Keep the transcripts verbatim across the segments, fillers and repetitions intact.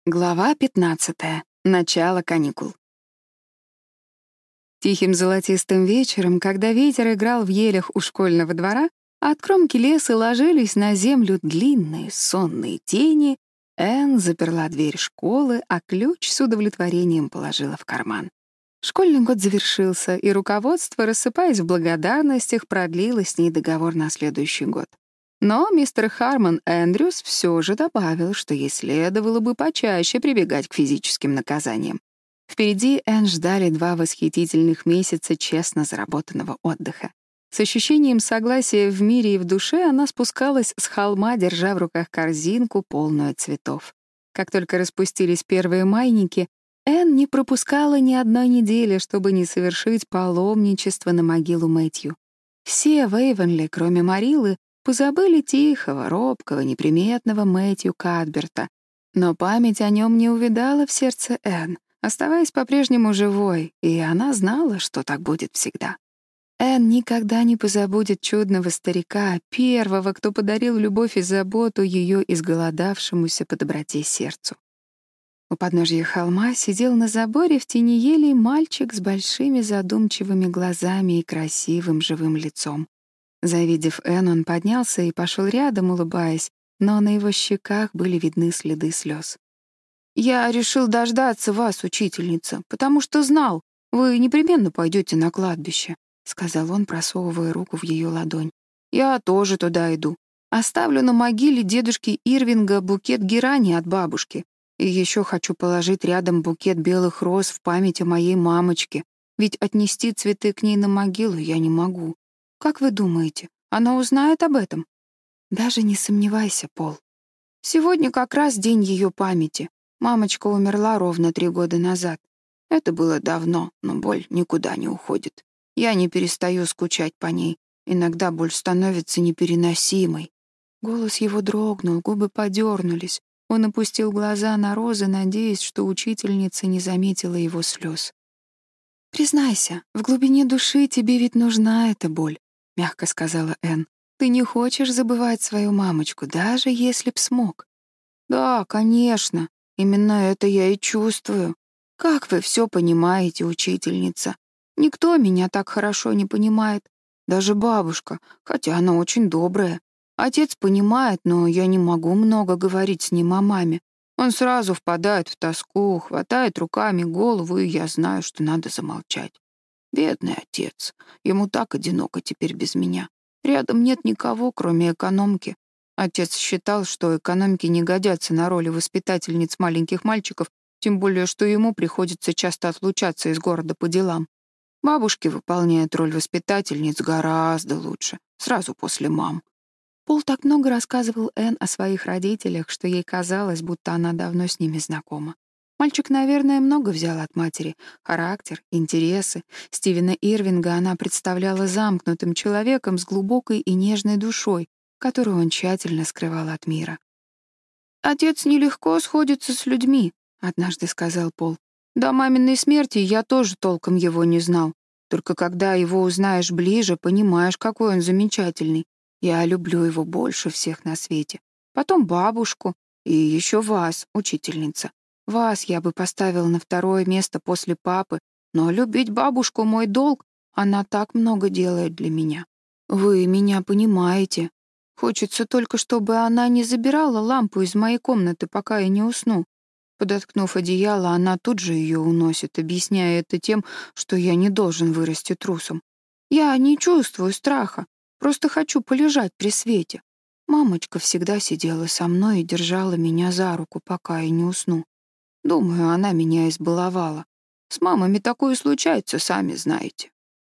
Глава пятнадцатая. Начало каникул. Тихим золотистым вечером, когда ветер играл в елях у школьного двора, а от кромки леса ложились на землю длинные сонные тени, Энн заперла дверь школы, а ключ с удовлетворением положила в карман. Школьный год завершился, и руководство, рассыпаясь в благодарностях, продлило с ней договор на следующий год. Но мистер Хармон Эндрюс все же добавил, что ей следовало бы почаще прибегать к физическим наказаниям. Впереди Энн ждали два восхитительных месяца честно заработанного отдыха. С ощущением согласия в мире и в душе она спускалась с холма, держа в руках корзинку, полную цветов. Как только распустились первые майники, Энн не пропускала ни одной недели, чтобы не совершить паломничество на могилу Мэтью. Все в Эйвенли, кроме Марилы, позабыли тихого, робкого, неприметного Мэтью Кадберта, но память о нем не увядала в сердце Энн, оставаясь по-прежнему живой, и она знала, что так будет всегда. Энн никогда не позабудет чудного старика, первого, кто подарил любовь и заботу ее изголодавшемуся по доброте сердцу. У подножья холма сидел на заборе в тени елей мальчик с большими задумчивыми глазами и красивым живым лицом. Завидев Энн, он поднялся и пошел рядом, улыбаясь, но на его щеках были видны следы слез. «Я решил дождаться вас, учительница, потому что знал, вы непременно пойдете на кладбище», — сказал он, просовывая руку в ее ладонь. «Я тоже туда иду. Оставлю на могиле дедушки Ирвинга букет герани от бабушки. И еще хочу положить рядом букет белых роз в память о моей мамочке, ведь отнести цветы к ней на могилу я не могу. Как вы думаете, она узнает об этом?» «Даже не сомневайся, Пол. Сегодня как раз день ее памяти. Мамочка умерла ровно три года назад. Это было давно, но боль никуда не уходит. Я не перестаю скучать по ней. Иногда боль становится непереносимой». Голос его дрогнул, губы подернулись. Он опустил глаза на розы, надеясь, что учительница не заметила его слез. «Признайся, в глубине души тебе ведь нужна эта боль», — мягко сказала Энн. «Ты не хочешь забывать свою мамочку, даже если б смог». «Да, конечно, именно это я и чувствую. Как вы все понимаете, учительница? Никто меня так хорошо не понимает. Даже бабушка, хотя она очень добрая. Отец понимает, но я не могу много говорить с ним о маме. Он сразу впадает в тоску, хватает руками голову, и я знаю, что надо замолчать. Бедный отец. Ему так одиноко теперь без меня. Рядом нет никого, кроме экономки. Отец считал, что экономки не годятся на роли воспитательниц маленьких мальчиков, тем более, что ему приходится часто отлучаться из города по делам. Бабушки выполняют роль воспитательниц гораздо лучше, сразу после мам. Пол так много рассказывал Энн о своих родителях, что ей казалось, будто она давно с ними знакома. Мальчик, наверное, много взял от матери. Характер, интересы. Стивена Ирвинга она представляла замкнутым человеком с глубокой и нежной душой, которую он тщательно скрывал от мира. «Отец нелегко сходится с людьми», — однажды сказал Пол. «До маминой смерти я тоже толком его не знал. Только когда его узнаешь ближе, понимаешь, какой он замечательный. Я люблю его больше всех на свете. Потом бабушку и еще вас, учительница. Вас я бы поставил на второе место после папы, но любить бабушку — мой долг. Она так много делает для меня. Вы меня понимаете. Хочется только, чтобы она не забирала лампу из моей комнаты, пока я не усну. Подоткнув одеяло, она тут же ее уносит, объясняя это тем, что я не должен вырасти трусом. Я не чувствую страха. Просто хочу полежать при свете. Мамочка всегда сидела со мной и держала меня за руку, пока я не усну. Думаю, она меня избаловала. С мамами такое случается, сами знаете».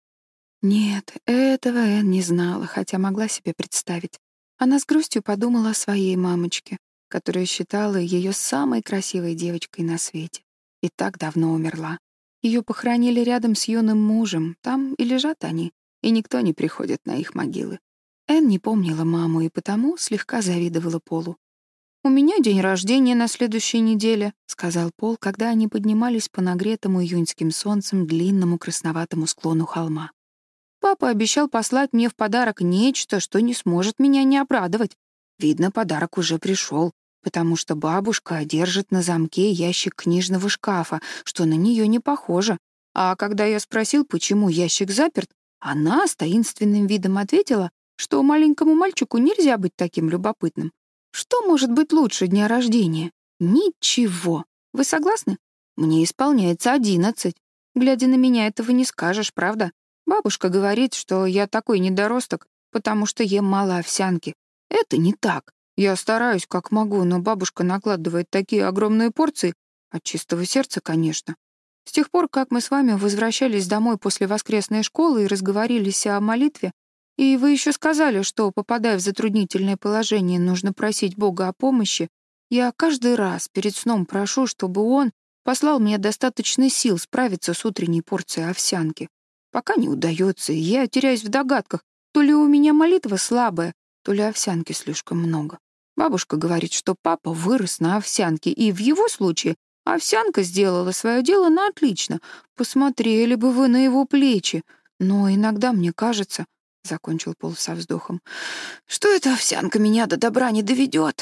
Нет, этого Энн не знала, хотя могла себе представить. Она с грустью подумала о своей мамочке, которая считала ее самой красивой девочкой на свете, и так давно умерла. Ее похоронили рядом с юным мужем, там и лежат они, и никто не приходит на их могилы. Энн не помнила маму и потому слегка завидовала Полу. «У меня день рождения на следующей неделе», — сказал Пол, когда они поднимались по нагретому июньским солнцем длинному красноватому склону холма. «Папа обещал послать мне в подарок нечто, что не сможет меня не обрадовать. Видно, подарок уже пришел. потому что бабушка держит на замке ящик книжного шкафа, что на нее не похоже. А когда я спросил, почему ящик заперт, она с таинственным видом ответила, что маленькому мальчику нельзя быть таким любопытным. Что может быть лучше дня рождения? Ничего. Вы согласны? Мне исполняется одиннадцать. Глядя на меня, этого не скажешь, правда? Бабушка говорит, что я такой недоросток, потому что ем мало овсянки. Это не так. Я стараюсь как могу, но бабушка накладывает такие огромные порции, от чистого сердца, конечно. С тех пор, как мы с вами возвращались домой после воскресной школы и разговорились о молитве, и вы еще сказали, что, попадая в затруднительное положение, нужно просить Бога о помощи, я каждый раз перед сном прошу, чтобы Он послал мне достаточно сил справиться с утренней порцией овсянки. Пока не удается, и я теряюсь в догадках, то ли у меня молитва слабая, то ли овсянки слишком много. Бабушка говорит, что папа вырос на овсянке, и в его случае овсянка сделала свое дело на отлично. Посмотрели бы вы на его плечи. Но иногда мне кажется, — закончил Пол со вздохом, — что эта овсянка меня до добра не доведет.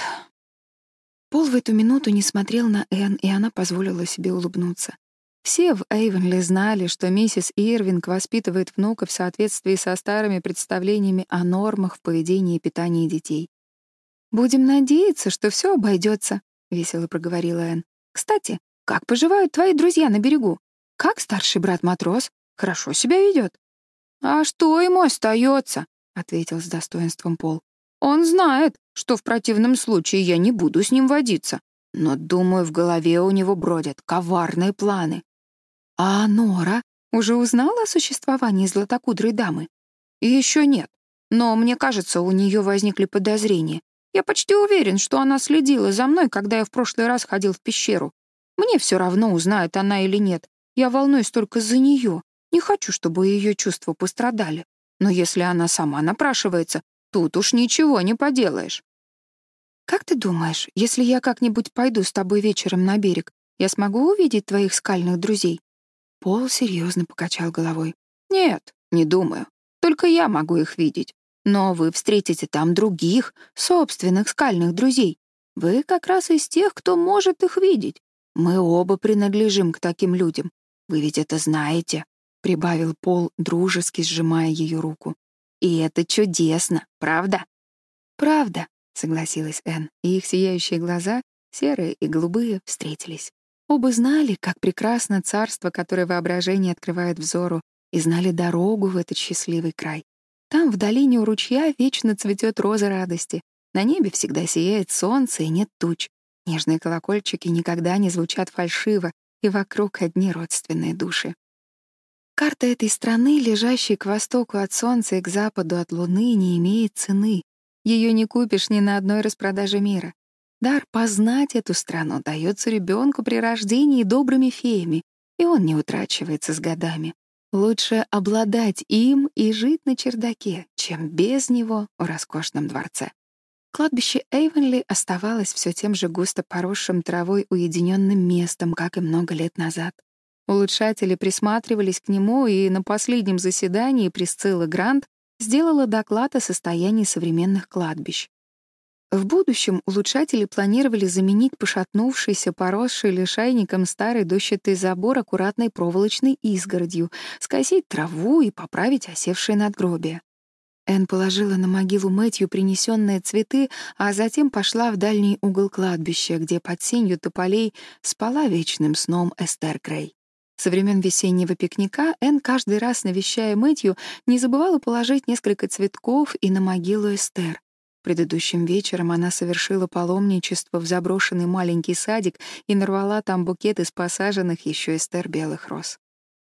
Пол в эту минуту не смотрел на Энн, и она позволила себе улыбнуться. Все в Эйвенли знали, что миссис Ирвинг воспитывает внука в соответствии со старыми представлениями о нормах в поведении и питании детей. «Будем надеяться, что все обойдется», — весело проговорила Энн. «Кстати, как поживают твои друзья на берегу? Как старший брат-матрос? Хорошо себя ведет?» «А что ему остается?» — ответил с достоинством Пол. «Он знает, что в противном случае я не буду с ним водиться. Но, думаю, в голове у него бродят коварные планы». «А Нора уже узнала о существовании златокудрой дамы?» «И еще нет. Но мне кажется, у нее возникли подозрения. Я почти уверен, что она следила за мной, когда я в прошлый раз ходил в пещеру. Мне все равно, узнает она или нет. Я волнуюсь только за нее. Не хочу, чтобы ее чувства пострадали. Но если она сама напрашивается, тут уж ничего не поделаешь». «Как ты думаешь, если я как-нибудь пойду с тобой вечером на берег, я смогу увидеть твоих скальных друзей?» Пол серьезно покачал головой. «Нет, не думаю. Только я могу их видеть. Но вы встретите там других, собственных скальных друзей. Вы как раз из тех, кто может их видеть. Мы оба принадлежим к таким людям. Вы ведь это знаете», — прибавил Пол, дружески сжимая ее руку. «И это чудесно, правда?» «Правда», — согласилась Энн, и их сияющие глаза, серые и голубые, встретились. Оба знали, как прекрасно царство, которое воображение открывает взору, и знали дорогу в этот счастливый край. Там, в долине у ручья, вечно цветет роза радости. На небе всегда сияет солнце и нет туч. Нежные колокольчики никогда не звучат фальшиво, и вокруг одни родственные души. Карта этой страны, лежащей к востоку от солнца и к западу от луны, не имеет цены. Ее не купишь ни на одной распродаже мира. Дар познать эту страну дается ребенку при рождении добрыми феями, и он не утрачивается с годами. Лучше обладать им и жить на чердаке, чем без него в роскошном дворце. Кладбище Эйвенли оставалось все тем же густо поросшим травой уединенным местом, как и много лет назад. Улучшатели присматривались к нему, и на последнем заседании Присцилла Грант сделала доклад о состоянии современных кладбищ. В будущем улучшатели планировали заменить пошатнувшийся, поросший лишайником старый дощатый забор аккуратной проволочной изгородью, скосить траву и поправить осевшие надгробия. Энн положила на могилу Мэтью принесенные цветы, а затем пошла в дальний угол кладбища, где под сенью тополей спала вечным сном Эстер Грей. Со времен весеннего пикника Энн, каждый раз навещая Мэтью, не забывала положить несколько цветков и на могилу Эстер. Предыдущим вечером она совершила паломничество в заброшенный маленький садик и нарвала там букет из посаженных еще Эстер белых роз.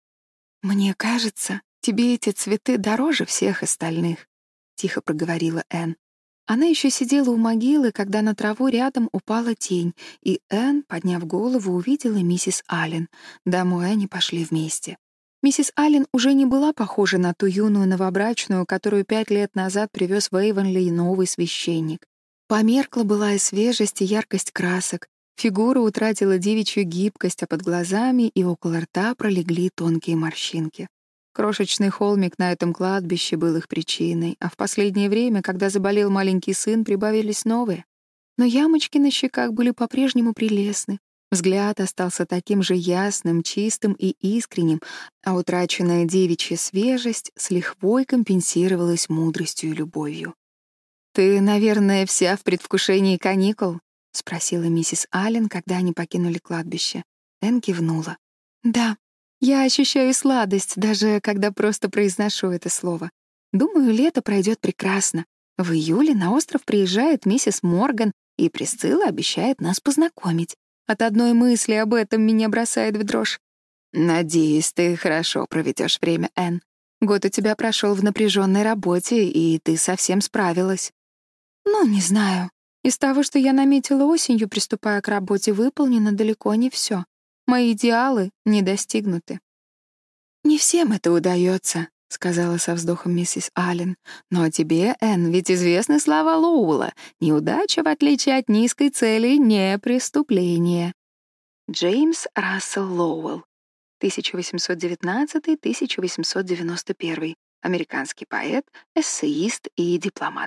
«Мне кажется, тебе эти цветы дороже всех остальных», — тихо проговорила Энн. Она еще сидела у могилы, когда на траву рядом упала тень, и Энн, подняв голову, увидела миссис Аллен. Домой они пошли вместе. Миссис Аллен уже не была похожа на ту юную новобрачную, которую пять лет назад привез в Эйвенли новый священник. Померкла была и свежесть, и яркость красок. Фигура утратила девичью гибкость, а под глазами и около рта пролегли тонкие морщинки. Крошечный холмик на этом кладбище был их причиной, а в последнее время, когда заболел маленький сын, прибавились новые. но ямочки на щеках были по-прежнему прелестны. Взгляд остался таким же ясным, чистым и искренним, а утраченная девичья свежесть с лихвой компенсировалась мудростью и любовью. «Ты, наверное, вся в предвкушении каникул?» — спросила миссис Аллен, когда они покинули кладбище. Энн кивнула. «Да, я ощущаю сладость, даже когда просто произношу это слово. Думаю, лето пройдет прекрасно. В июле на остров приезжает миссис Морган, и Присцилла обещает нас познакомить. От одной мысли об этом меня бросает в дрожь. Надеюсь, ты хорошо проведешь время, Энн. Год у тебя прошел в напряженной работе, и ты совсем справилась». «Ну, не знаю. Из того, что я наметила осенью, приступая к работе, выполнено далеко не все. Мои идеалы не достигнуты». «Не всем это удается», — сказала со вздохом миссис Аллен. «Но тебе, Энн, ведь известны слова Лоуэлла. Неудача, в отличие от низкой цели, не преступление». Джеймс Рассел Лоуэлл, тысяча восемьсот девятнадцатый — тысяча восемьсот девяносто первый, американский поэт, эссеист и дипломат.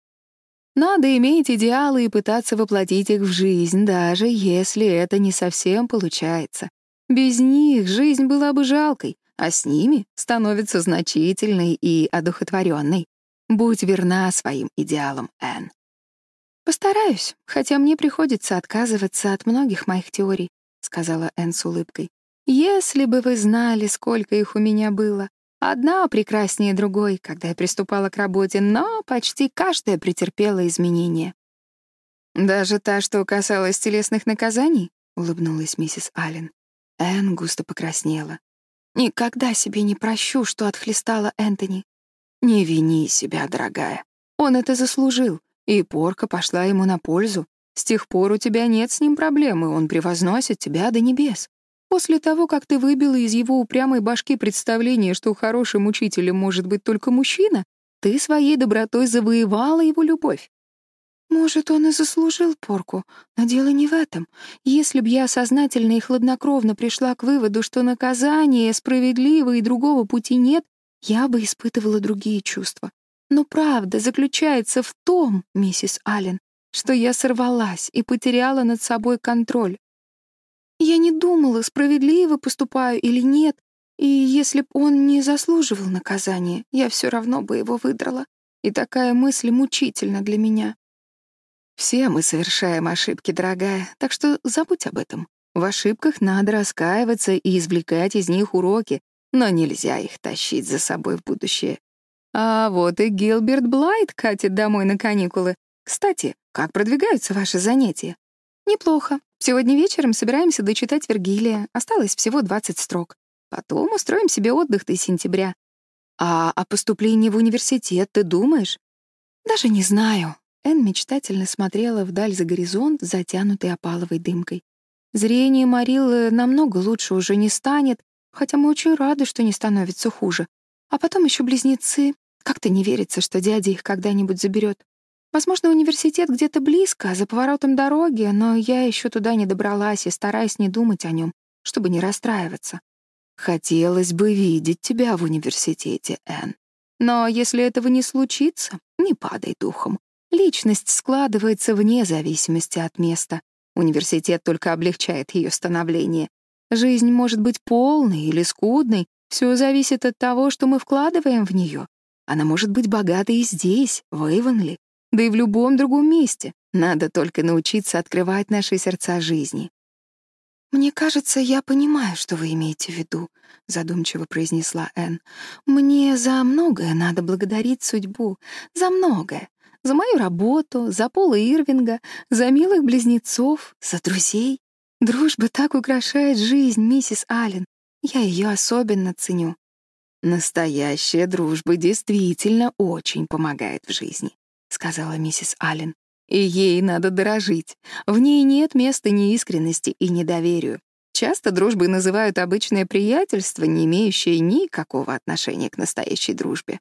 Надо иметь идеалы и пытаться воплотить их в жизнь, даже если это не совсем получается. Без них жизнь была бы жалкой, а с ними становится значительной и одухотворенной. Будь верна своим идеалам, Энн. «Постараюсь, хотя мне приходится отказываться от многих моих теорий», — сказала Энн с улыбкой. «Если бы вы знали, сколько их у меня было. Одна прекраснее другой, когда я приступала к работе, но почти каждая претерпела изменения». «Даже та, что касалась телесных наказаний?» — улыбнулась миссис Аллен. Энн густо покраснела. «Никогда себе не прощу, что отхлестала Энтони». «Не вини себя, дорогая. Он это заслужил, и порка пошла ему на пользу. С тех пор у тебя нет с ним проблем, и он превозносит тебя до небес. После того, как ты выбила из его упрямой башки представление, что хорошим учителем может быть только мужчина, ты своей добротой завоевала его любовь». «Может, он и заслужил порку, но дело не в этом. Если б я сознательно и хладнокровно пришла к выводу, что наказание справедливо и другого пути нет, я бы испытывала другие чувства. Но правда заключается в том, миссис Аллен, что я сорвалась и потеряла над собой контроль. Я не думала, справедливо поступаю или нет, и если б он не заслуживал наказания, я все равно бы его выдрала. И такая мысль мучительна для меня». «Все мы совершаем ошибки, дорогая, так что забудь об этом. В ошибках надо раскаиваться и извлекать из них уроки, но нельзя их тащить за собой в будущее. А вот и Гилберт Блайт катит домой на каникулы. Кстати, как продвигаются ваши занятия?» «Неплохо. Сегодня вечером собираемся дочитать Вергилия. Осталось всего двадцать строк. Потом устроим себе отдых до сентября. А о поступлении в университет ты думаешь?» «Даже не знаю». Энн мечтательно смотрела вдаль за горизонт, затянутый опаловой дымкой. «Зрение Мариллы намного лучше уже не станет, хотя мы очень рады, что не становится хуже. А потом еще близнецы. Как-то не верится, что дядя их когда-нибудь заберет. Возможно, университет где-то близко, за поворотом дороги, но я еще туда не добралась и стараюсь не думать о нем, чтобы не расстраиваться. Хотелось бы видеть тебя в университете, Энн. Но если этого не случится, не падай духом. Личность складывается вне зависимости от места. Университет только облегчает ее становление. Жизнь может быть полной или скудной, все зависит от того, что мы вкладываем в нее. Она может быть богатой и здесь, в Эйвонли, да и в любом другом месте. Надо только научиться открывать наши сердца жизни. «Мне кажется, я понимаю, что вы имеете в виду», — задумчиво произнесла Энн. «Мне за многое надо благодарить судьбу. За многое. За мою работу, за Пола Ирвинга, за милых близнецов, за друзей. Дружба так украшает жизнь, миссис Аллен. Я ее особенно ценю». «Настоящая дружба действительно очень помогает в жизни», — сказала миссис Аллен. «И ей надо дорожить. В ней нет места неискренности и недоверию. Часто дружбой называют обычное приятельство, не имеющее никакого отношения к настоящей дружбе».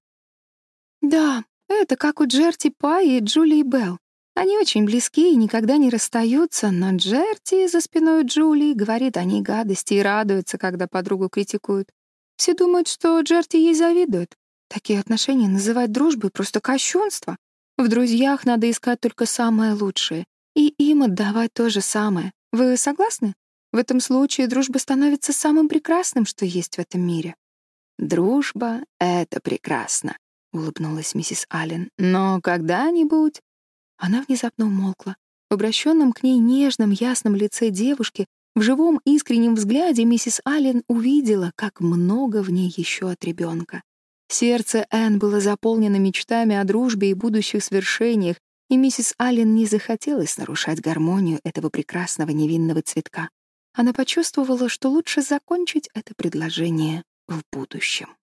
«Да, это как у Джерти Пай и Джулии Белл. Они очень близки и никогда не расстаются, но Джерти за спиной Джулии говорит о ней гадости и радуется, когда подругу критикуют. Все думают, что Джерти ей завидует. Такие отношения называть дружбой — просто кощунство. В друзьях надо искать только самое лучшее. и им отдавать то же самое. Вы согласны? В этом случае дружба становится самым прекрасным, что есть в этом мире». «Дружба — это прекрасно», — улыбнулась миссис Аллен. «Но когда-нибудь...» Она внезапно умолкла. В обращенном к ней нежном, ясном лице девушки, в живом искреннем взгляде миссис Аллен увидела, как много в ней еще от ребенка. Сердце Энн было заполнено мечтами о дружбе и будущих свершениях, и миссис Аллен не захотелось нарушать гармонию этого прекрасного невинного цветка. Она почувствовала, что лучше закончить это предложение в будущем.